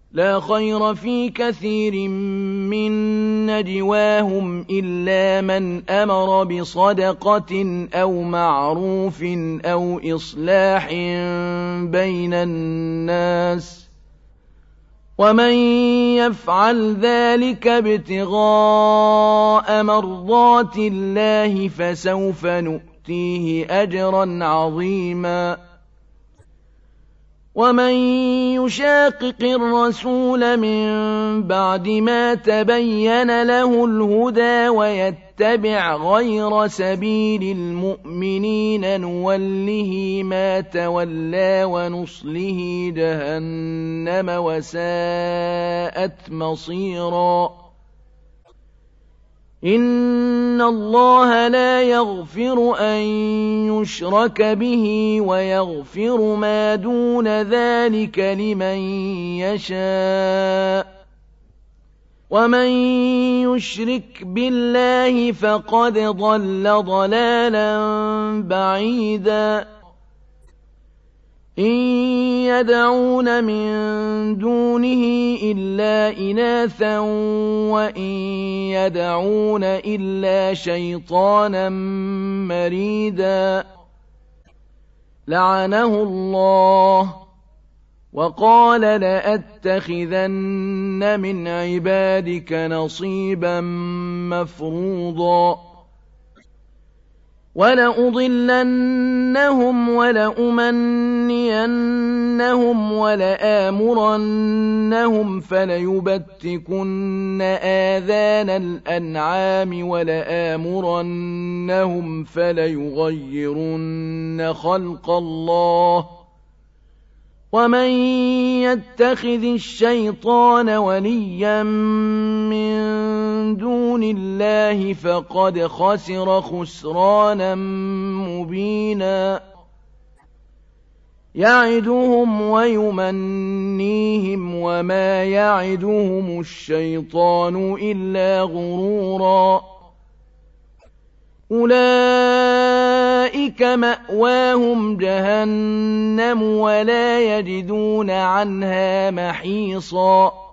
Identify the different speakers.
Speaker 1: لا خير في كثير من نجواهم إلا من أمر بصدقة أو معروف أو إصلاح بين الناس، ومن يفعل ذلك ابتغاء مرضات الله فسوف نؤتيه أجرا عظيما. ومن يشاقق الرسول من بعد ما تبين له الهدى ويتبع غير سبيل المؤمنين نوله ما تولى ونصله جهنم وساءت مصيرا. إن الله لا يغفر أن يشرك به ويغفر ما دون ذلك لمن يشاء، ومن يشرك بالله فقد ضل ضلالا بعيدا. إن يدعون من دونه إلا إناثا وإن يدعون إلا شيطانا مريدا لعنه الله وقال لأتخذن من عبادك نصيبا مفروضا ولأضلنهم ولأمنينهم ولآمرنهم فليبتكن آذان الأنعام ولآمرنهم فليغيرن خلق الله ومن يتخذ الشيطان وليا من دون الله فقد خسر خسرانا مبينا. يعدهم ويمنيهم وما يعدهم الشيطان إلا غرورا. أولئك مأواهم جهنم ولا يجدون عنها محيصا.